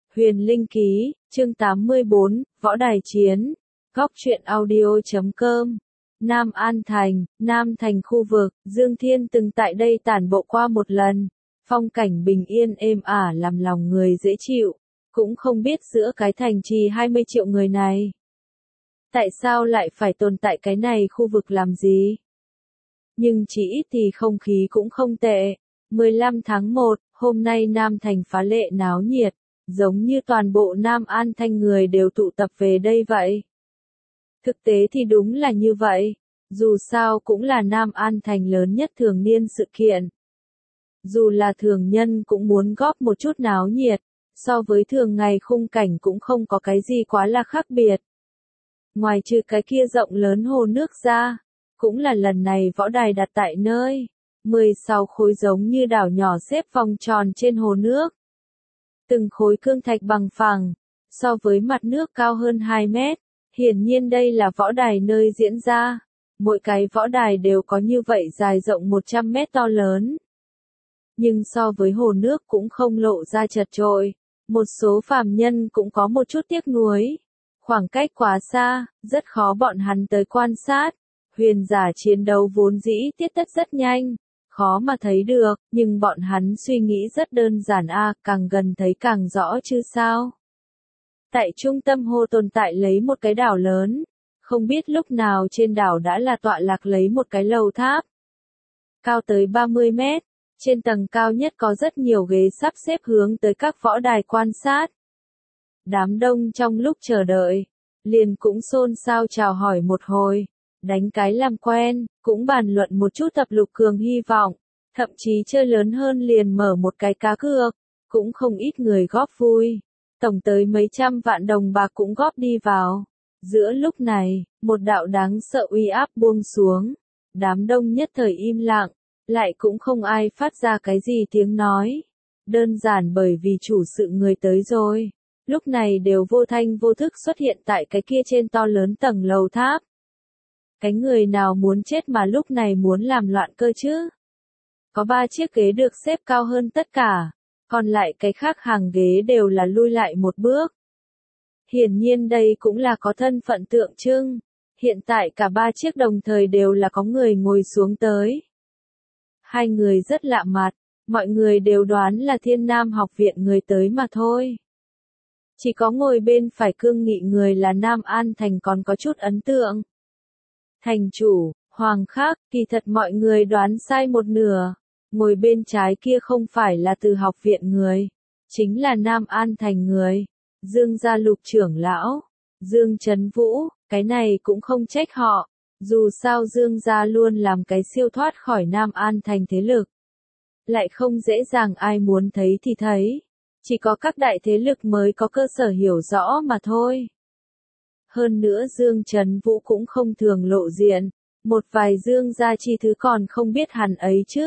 Huyền Linh Ký, chương 84, Võ Đài Chiến, Góc truyện audio.com. Nam An Thành, Nam Thành khu vực, Dương Thiên từng tại đây tản bộ qua một lần. Phong cảnh bình yên êm ả làm lòng người dễ chịu, cũng không biết giữa cái thành trì 20 triệu người này. Tại sao lại phải tồn tại cái này khu vực làm gì? Nhưng chỉ ít thì không khí cũng không tệ. 15 tháng 1, hôm nay Nam Thành phá lệ náo nhiệt, giống như toàn bộ Nam An Thành người đều tụ tập về đây vậy. Thực tế thì đúng là như vậy, dù sao cũng là Nam An Thành lớn nhất thường niên sự kiện. Dù là thường nhân cũng muốn góp một chút náo nhiệt, so với thường ngày khung cảnh cũng không có cái gì quá là khác biệt. Ngoài trừ cái kia rộng lớn hồ nước ra, cũng là lần này võ đài đặt tại nơi 16 khối giống như đảo nhỏ xếp vòng tròn trên hồ nước. Từng khối cương thạch bằng phẳng, so với mặt nước cao hơn 2 mét, hiển nhiên đây là võ đài nơi diễn ra. Mỗi cái võ đài đều có như vậy dài rộng 100 mét to lớn. Nhưng so với hồ nước cũng không lộ ra chật chội, một số phàm nhân cũng có một chút tiếc nuối. Khoảng cách quá xa, rất khó bọn hắn tới quan sát. Huyền giả chiến đấu vốn dĩ tiết tất rất nhanh, khó mà thấy được, nhưng bọn hắn suy nghĩ rất đơn giản càng gần thấy càng rõ chứ sao. Tại trung tâm hồ tồn tại lấy một cái đảo lớn, không biết lúc nào trên đảo đã là tọa lạc lấy một cái lầu tháp. Cao tới 30 mét, trên tầng cao nhất có rất nhiều ghế sắp xếp hướng tới các võ đài quan sát. Đám đông trong lúc chờ đợi, liền cũng xôn xao chào hỏi một hồi, đánh cái làm quen, cũng bàn luận một chút tập lục cường hy vọng, thậm chí chơi lớn hơn liền mở một cái cá cược, cũng không ít người góp vui. Tổng tới mấy trăm vạn đồng bạc cũng góp đi vào. Giữa lúc này, một đạo đáng sợ uy áp buông xuống, đám đông nhất thời im lặng, lại cũng không ai phát ra cái gì tiếng nói. Đơn giản bởi vì chủ sự người tới rồi, lúc này đều vô thanh vô thức xuất hiện tại cái kia trên to lớn tầng lầu tháp. Cái người nào muốn chết mà lúc này muốn làm loạn cơ chứ? Có 3 chiếc ghế được xếp cao hơn tất cả, còn lại cái khác hàng ghế đều là lui lại một bước. Hiển nhiên đây cũng là có thân phận tượng trưng. Hiện tại cả 3 chiếc đồng thời đều là có người ngồi xuống tới. Hai người rất lạ mặt, mọi người đều đoán là Thiên Nam học viện người tới mà thôi. Chỉ có ngồi bên phải cương nghị người là Nam An Thành còn có chút ấn tượng. Thành chủ, Hoàng Khắc, kỳ thật mọi người đoán sai một nửa. Ngồi bên trái kia không phải là từ học viện người, chính là Nam An Thành người. Dương gia Lục trưởng lão, Dương Trấn Vũ, cái này cũng không trách họ. Dù sao Dương gia luôn làm cái siêu thoát khỏi Nam An Thành thế lực. Lại không dễ dàng ai muốn thấy thì thấy. Chỉ có các đại thế lực mới có cơ sở hiểu rõ mà thôi. Hơn nữa Dương Trấn Vũ cũng không thường lộ diện. Một vài Dương gia chi thứ còn không biết hắn ấy chứ.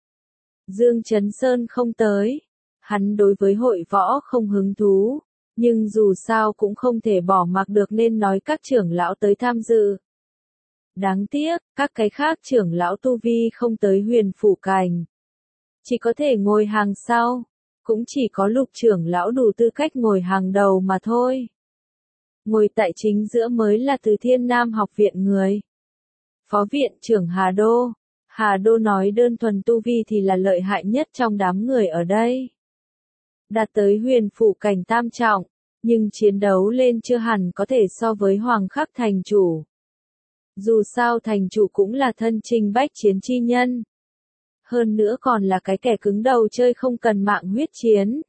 Dương Trấn Sơn không tới. Hắn đối với hội võ không hứng thú. Nhưng dù sao cũng không thể bỏ mặc được nên nói các trưởng lão tới tham dự. Đáng tiếc, các cái khác trưởng lão tu vi không tới Huyền Phủ Cảnh. Chỉ có thể ngồi hàng sau. Cũng chỉ có Lục trưởng lão đủ tư cách ngồi hàng đầu mà thôi. Ngồi tại chính giữa mới là từ Thiên Nam học viện người. Phó viện trưởng Hà Đô. Hà Đô nói đơn thuần tu vi thì là lợi hại nhất trong đám người ở đây. Đạt tới Huyền Phủ Cảnh tam trọng, nhưng chiến đấu lên chưa hẳn có thể so với Hoàng Khắc thành chủ. Dù sao thành chủ cũng là thân chinh bách chiến chi nhân. Hơn nữa còn là cái kẻ cứng đầu chơi không cần mạng huyết chiến.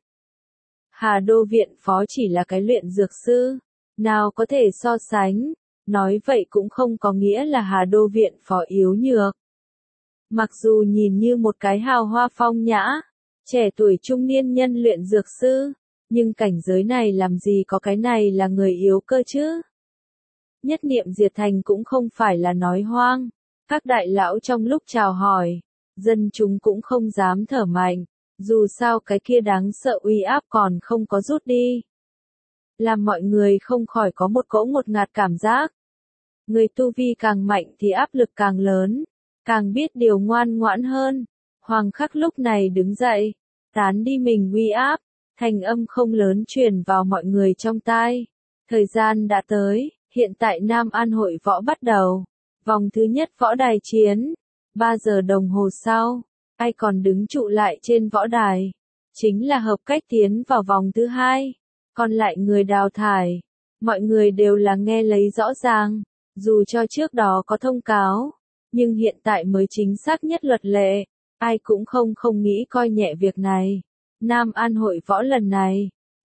Hà Đô viện phó chỉ là cái luyện dược sư, nào có thể so sánh, nói vậy cũng không có nghĩa là Hà Đô viện phó yếu nhược. Mặc dù nhìn như một cái hào hoa phong nhã, trẻ tuổi trung niên nhân luyện dược sư, nhưng cảnh giới này làm gì có cái này là người yếu cơ chứ. Nhất niệm diệt thành cũng không phải là nói hoang, các đại lão trong lúc chào hỏi, dân chúng cũng không dám thở mạnh, dù sao cái kia đáng sợ uy áp còn không có rút đi. Làm mọi người không khỏi có một cỗ ngột ngạt cảm giác. Người tu vi càng mạnh thì áp lực càng lớn, càng biết điều ngoan ngoãn hơn. Hoàng Khắc lúc này đứng dậy, tán đi mình uy áp, Thanh âm không lớn truyền vào mọi người trong tai. Thời gian đã tới, hiện tại Nam An hội võ bắt đầu. Vòng thứ nhất võ đài chiến. 3 giờ đồng hồ sau, ai còn đứng trụ lại trên võ đài. Chính là hợp cách tiến vào vòng thứ hai. Còn lại người đào thải. Mọi người đều là nghe lấy rõ ràng. Dù cho trước đó có thông cáo. Nhưng hiện tại mới chính xác nhất luật lệ. Ai cũng không nghĩ coi nhẹ việc này. Nam An hội võ lần này,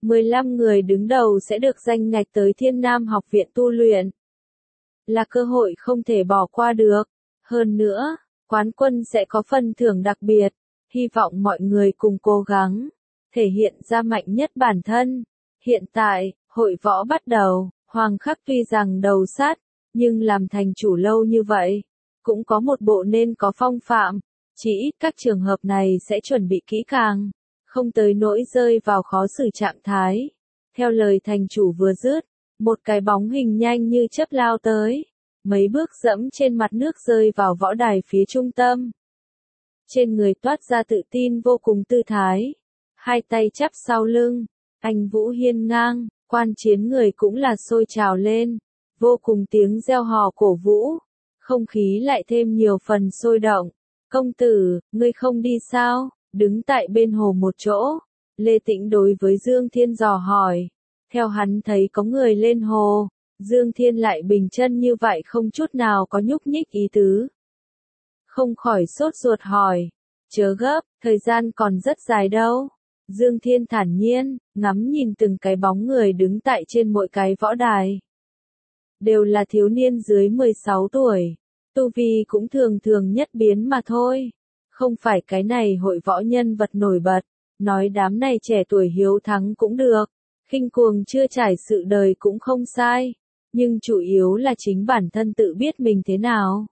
15 người đứng đầu sẽ được danh ngạch tới Thiên Nam học viện tu luyện. Là cơ hội không thể bỏ qua được. Hơn nữa, quán quân sẽ có phần thưởng đặc biệt. Hy vọng mọi người cùng cố gắng, thể hiện ra mạnh nhất bản thân. Hiện tại, hội võ bắt đầu, Hoàng Khắc tuy rằng đầu sát, nhưng làm thành chủ lâu như vậy, cũng có một bộ nên có phong phạm. Chỉ ít các trường hợp này sẽ chuẩn bị kỹ càng, không tới nỗi rơi vào khó xử trạng thái. Theo lời thành chủ vừa dứt, một cái bóng hình nhanh như chớp lao tới, mấy bước dẫm trên mặt nước rơi vào võ đài phía trung tâm. Trên người toát ra tự tin vô cùng tư thái, hai tay chắp sau lưng, anh Vũ hiên ngang, quan chiến người cũng là sôi trào lên, vô cùng tiếng reo hò cổ vũ, không khí lại thêm nhiều phần sôi động. Công tử, ngươi không đi sao? Đứng tại bên hồ một chỗ, Lê Tĩnh đối với Dương Thiên dò hỏi. Theo hắn thấy có người lên hồ, Dương Thiên lại bình chân như vậy không chút nào có nhúc nhích ý tứ. Không khỏi sốt ruột hỏi, chớ gấp, thời gian còn rất dài đâu. Dương Thiên thản nhiên, ngắm nhìn từng cái bóng người đứng tại trên mỗi cái võ đài. Đều là thiếu niên dưới 16 tuổi, tu vi cũng thường nhất biến mà thôi. Không phải cái này hội võ nhân vật nổi bật, nói đám này trẻ tuổi hiếu thắng cũng được, khinh cuồng chưa trải sự đời cũng không sai, nhưng chủ yếu là chính bản thân tự biết mình thế nào.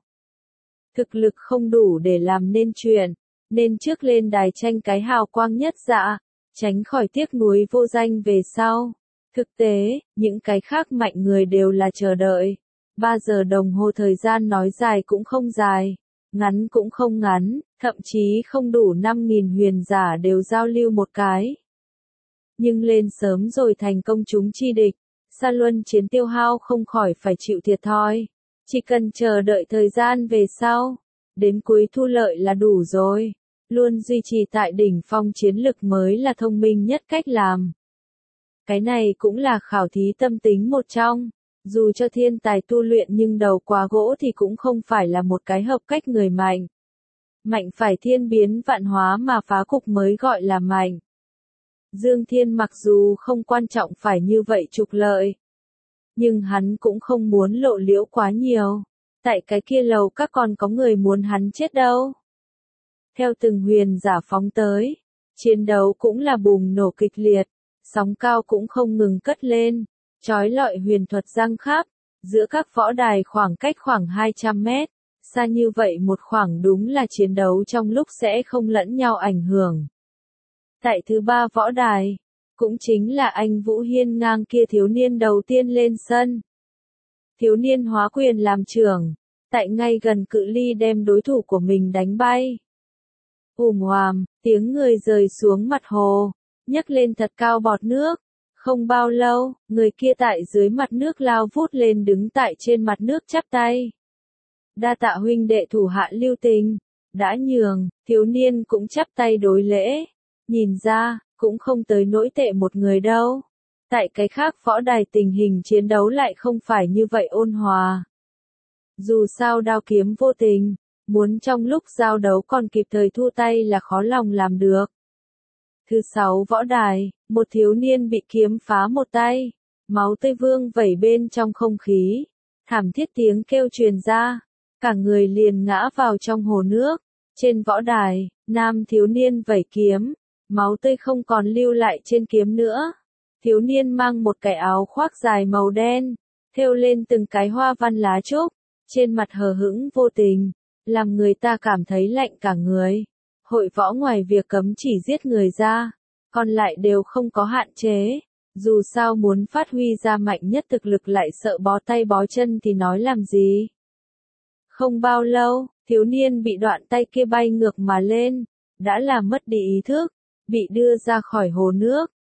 Thực lực không đủ để làm nên chuyện, nên trước lên đài tranh cái hào quang nhất dạ, tránh khỏi tiếc nuối vô danh về sau. Thực tế, những cái khác mạnh người đều là chờ đợi. 3 giờ đồng hồ thời gian nói dài cũng không dài, ngắn cũng không ngắn, thậm chí không đủ 5.000 huyền giả đều giao lưu một cái. Nhưng lên sớm rồi thành công chúng chi địch, Sa Luân chiến tiêu hao không khỏi phải chịu thiệt thòi. Chỉ cần chờ đợi thời gian về sau, đến cuối thu lợi là đủ rồi. Luôn duy trì tại đỉnh phong chiến lực mới là thông minh nhất cách làm. Cái này cũng là khảo thí tâm tính một trong. Dù cho thiên tài tu luyện nhưng đầu quá gỗ thì cũng không phải là một cái hợp cách người mạnh. Mạnh phải thiên biến vạn hóa mà phá cục mới gọi là mạnh. Dương Thiên mặc dù không quan trọng phải như vậy trục lợi, nhưng hắn cũng không muốn lộ liễu quá nhiều. Tại cái kia lầu các còn có người muốn hắn chết đâu. Theo từng huyền giả phóng tới, chiến đấu cũng là bùng nổ kịch liệt, sóng cao cũng không ngừng cất lên. Chói lọi huyền thuật răng khắp, giữa các võ đài khoảng cách khoảng 200 mét, xa như vậy một khoảng đúng là chiến đấu trong lúc sẽ không lẫn nhau ảnh hưởng. Tại thứ 3 võ đài, cũng chính là anh Vũ hiên ngang kia thiếu niên đầu tiên lên sân. Thiếu niên hóa quyền làm trưởng, tại ngay gần cự ly đem đối thủ của mình đánh bay. Hoàm, tiếng người rơi xuống mặt hồ, nhấc lên thật cao bọt nước. Không bao lâu, người kia tại dưới mặt nước lao vút lên đứng tại trên mặt nước chắp tay. Đa tạ huynh đệ thủ hạ lưu tình, đã nhường, thiếu niên cũng chắp tay đối lễ. Nhìn ra, cũng không tới nỗi tệ một người đâu. Tại cái khác võ đài tình hình chiến đấu lại không phải như vậy ôn hòa. Dù sao đao kiếm vô tình, muốn trong lúc giao đấu còn kịp thời thu tay là khó lòng làm được. Thứ 6 võ đài, một thiếu niên bị kiếm phá một tay, máu tươi vương vẩy bên trong không khí, thảm thiết tiếng kêu truyền ra, cả người liền ngã vào trong hồ nước. Trên võ đài, nam thiếu niên vẩy kiếm, máu tươi không còn lưu lại trên kiếm nữa. Thiếu niên mang một cái áo khoác dài màu đen, thêu lên từng cái hoa văn lá trúc, trên mặt hờ hững vô tình, làm người ta cảm thấy lạnh cả người. Hội võ ngoài việc cấm chỉ giết người ra, còn lại đều không có hạn chế. Dù sao muốn phát huy ra mạnh nhất thực lực lại sợ bó tay bó chân thì nói làm gì. Không bao lâu, thiếu niên bị đoạn tay kia bay ngược mà lên, đã làm mất đi ý thức, bị đưa ra khỏi hồ nước.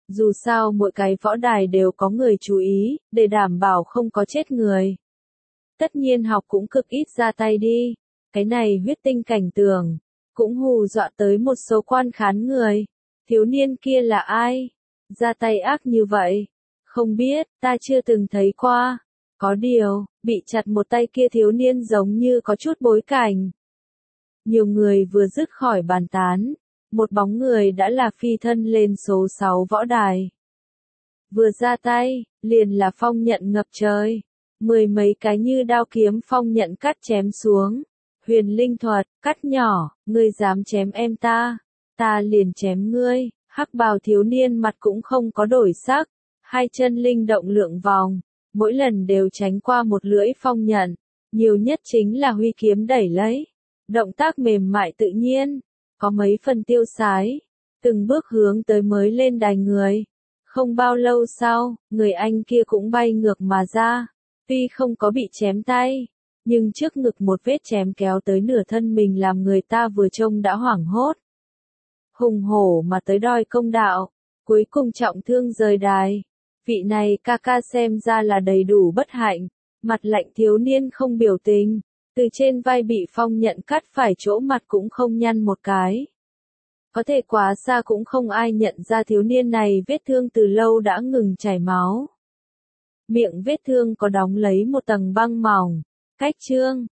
Dù sao mỗi cái võ đài đều có người chú ý, để đảm bảo không có chết người. Tất nhiên học cũng cực ít ra tay đi. Cái này huyết tinh cảnh tượng, cũng hù dọa tới một số quan khán người. Thiếu niên kia là ai? Ra tay ác như vậy? Không biết, ta chưa từng thấy qua. Có điều, bị chặt một tay kia thiếu niên giống như có chút bối cảnh. Nhiều người vừa dứt khỏi bàn tán, một bóng người đã là phi thân lên số 6 võ đài. Vừa ra tay, liền là phong nhận ngập trời. 10 mấy cái như đao kiếm phong nhận cắt chém xuống. Huyền linh thuật, cắt nhỏ, ngươi dám chém em ta liền chém ngươi. Hắc bào thiếu niên mặt cũng không có đổi sắc, hai chân linh động lượng vòng, mỗi lần đều tránh qua một lưỡi phong nhận, nhiều nhất chính là huy kiếm đẩy lấy. Động tác mềm mại tự nhiên, có mấy phần tiêu sái, từng bước hướng tới mới lên đài người. Không bao lâu sau, người anh kia cũng bay ngược mà ra, tuy không có bị chém tay, nhưng trước ngực một vết chém kéo tới nửa thân mình làm người ta vừa trông đã hoảng hốt. Hùng hổ mà tới đòi công đạo, cuối cùng trọng thương rời đài. Vị này ca ca xem ra là đầy đủ bất hạnh, mặt lạnh thiếu niên không biểu tình, từ trên vai bị phong nhận cắt phải chỗ mặt cũng không nhăn một cái. Có thể quá xa cũng không ai nhận ra thiếu niên này vết thương từ lâu đã ngừng chảy máu. Miệng vết thương có đóng lấy một tầng băng mỏng, cách trương,